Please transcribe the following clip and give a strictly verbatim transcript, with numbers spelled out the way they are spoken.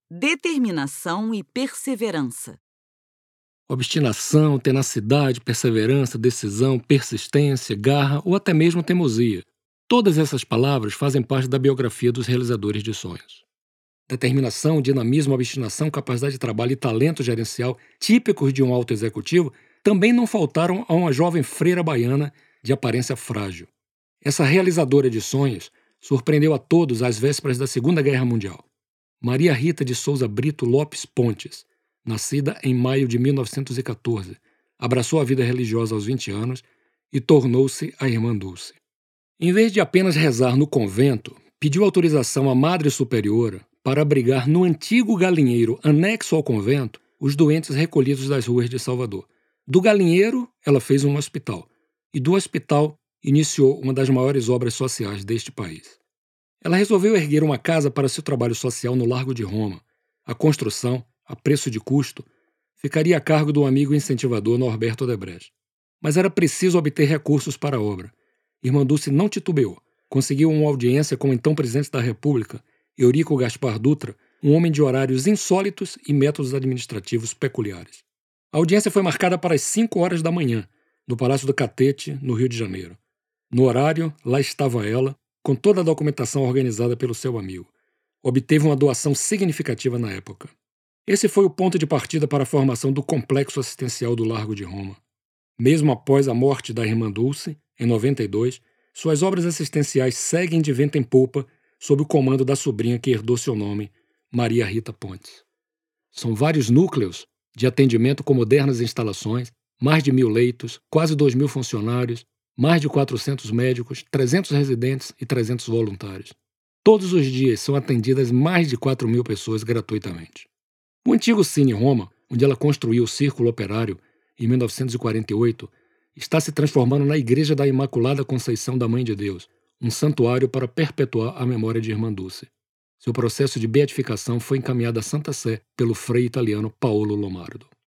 Determinação e perseverança. Obstinação, tenacidade, perseverança, decisão, persistência, garra ou até mesmo teimosia. Todas essas palavras fazem parte da biografia dos realizadores de sonhos. Determinação, dinamismo, obstinação, capacidade de trabalho e talento gerencial típicos de um alto executivo também não faltaram a uma jovem freira baiana de aparência frágil. Essa realizadora de sonhos surpreendeu a todos às vésperas da Segunda Guerra Mundial. Maria Rita de Souza Brito Lopes Pontes, nascida em maio de mil novecentos e quatorze, abraçou a vida religiosa aos vinte anos e tornou-se a Irmã Dulce. Em vez de apenas rezar no convento, pediu autorização à Madre Superiora para abrigar no antigo galinheiro anexo ao convento os doentes recolhidos das ruas de Salvador. Do galinheiro, ela fez um hospital, e do hospital iniciou uma das maiores obras sociais deste país. Ela resolveu erguer uma casa para seu trabalho social no Largo de Roma. A construção, a preço de custo, ficaria a cargo do amigo incentivador Norberto Odebrecht. Mas era preciso obter recursos para a obra. Irmã Dulce não titubeou. Conseguiu uma audiência com o então presidente da República, Eurico Gaspar Dutra, um homem de horários insólitos e métodos administrativos peculiares. A audiência foi marcada para as cinco horas da manhã, no Palácio do Catete, no Rio de Janeiro. No horário, lá estava ela, com toda a documentação organizada pelo seu amigo. Obteve uma doação significativa na época. Esse foi o ponto de partida para a formação do Complexo Assistencial do Largo de Roma. Mesmo após a morte da Irmã Dulce, em noventa e dois, suas obras assistenciais seguem de vento em popa sob o comando da sobrinha que herdou seu nome, Maria Rita Pontes. São vários núcleos de atendimento com modernas instalações, mais de mil leitos, quase dois mil funcionários, mais de quatrocentos médicos, trezentos residentes e trezentos voluntários. Todos os dias são atendidas mais de quatro mil pessoas gratuitamente. O antigo Cine Roma, onde ela construiu o Círculo Operário, em mil novecentos e quarenta e oito, está se transformando na Igreja da Imaculada Conceição da Mãe de Deus, um santuário para perpetuar a memória de Irmã Dulce. Seu processo de beatificação foi encaminhado à Santa Sé pelo frei italiano Paolo Lomardo.